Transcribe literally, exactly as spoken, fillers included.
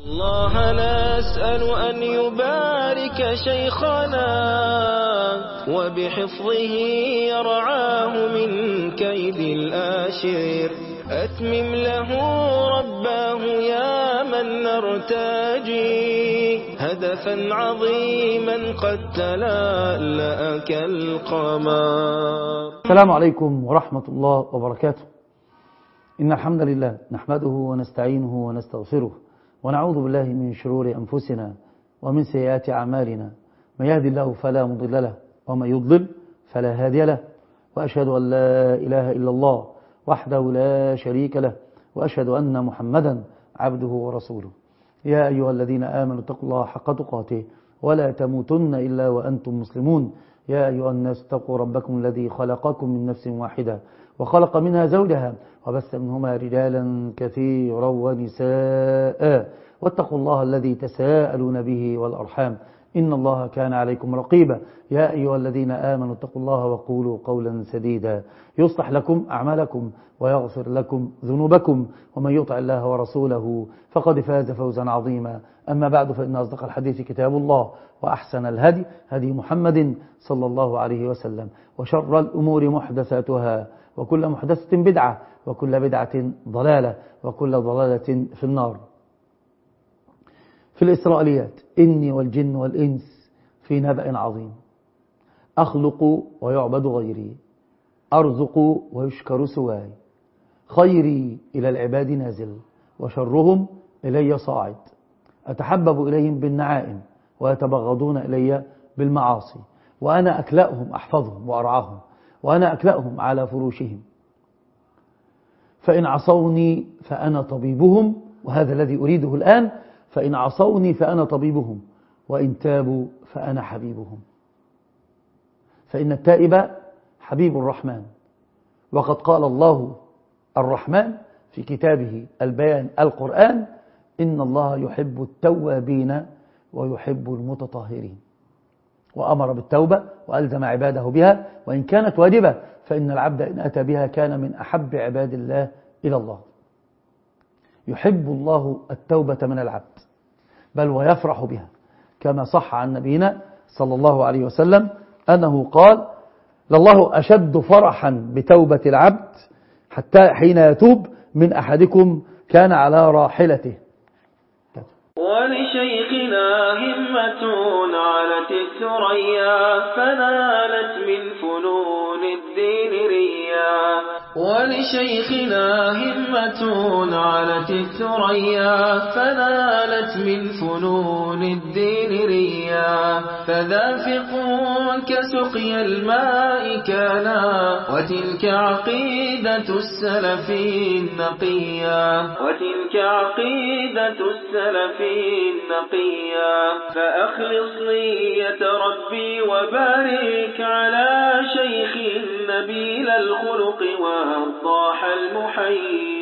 الله نسأل أن يبارك شيخنا وبحفظه يرعاه من كيد الآشر. أتمم له رباه يا من نرتجي هدفا عظيما قد تلألأ كالقمر. السلام عليكم ورحمة الله وبركاته. إن الحمد لله نحمده ونستعينه ونستغفره ونعوذ بالله من شرور أنفسنا ومن سيئات أعمالنا. من يهدي الله فلا مضل له ومن يضلل فلا هادي له، وأشهد أن لا إله إلا الله وحده لا شريك له، وأشهد أن محمدا عبده ورسوله. يا أيها الذين آمنوا اتقوا الله حق تقاته ولا تموتن إلا وأنتم مسلمون. يا أيها الناس اتقوا ربكم الذي خلقكم من نفس واحدة وخلق منها زوجها وبث منهما رجالا كثيرا ونساء، واتقوا الله الذي تساءلون به والأرحام إن الله كان عليكم رقيبا. يا أيها الذين آمنوا اتقوا الله وقولوا قولا سديدا يصلح لكم أعمالكم ويغفر لكم ذنوبكم، ومن يطع الله ورسوله فقد فاز فوزا عظيما. أما بعد، فإن أصدق الحديث كتاب الله، وأحسن الهدي هدي محمد صلى الله عليه وسلم، وشر الأمور محدثاتها، وكل محدثة بدعة، وكل بدعة ضلالة، وكل ضلالة في النار. في الإسرائيليات: إني والجن والإنس في نبأ عظيم، أخلق ويعبد غيري، أرزق ويشكر سواي، خيري إلى العباد نازل وشرهم إلي صاعد، أتحبب إليهم بالنعائم ويتبغضون إلي بالمعاصي، وأنا أكلأهم أحفظهم وأرعاهم، وأنا أكلأهم على فروشهم، فإن عصوني فأنا طبيبهم. وهذا الذي أريده الآن: فإن عصوني فأنا طبيبهم، وإن تابوا فأنا حبيبهم. فإن التائب حبيب الرحمن، وقد قال الله الرحمن في كتابه البيان القرآن: إن الله يحب التوابين ويحب المتطهرين. وأمر بالتوبة وألزم عباده بها، وإن كانت واجبة فإن العبد إن أتى بها كان من أحب عباد الله إلى الله. يحب الله التوبة من العبد، بل ويفرح بها، كما صح عن نبينا صلى الله عليه وسلم أنه قال: لله أشد فرحا بتوبة العبد حتى حين يتوب من أحدكم كان على راحلته. ولشيخنا همة علت الثريا فنالت من فنون الدين ريا. ولشيخنا همة علت الثريا فنالت من فنون الدين ريا. فذا فقه كسقي الماء كانا، وتلك عقيدة السلف النقيا. وتلك عقيدة السلف النقيا. فأخلص نية ربي وبارك على شيخ نبيل الخلق والضاح المحيا.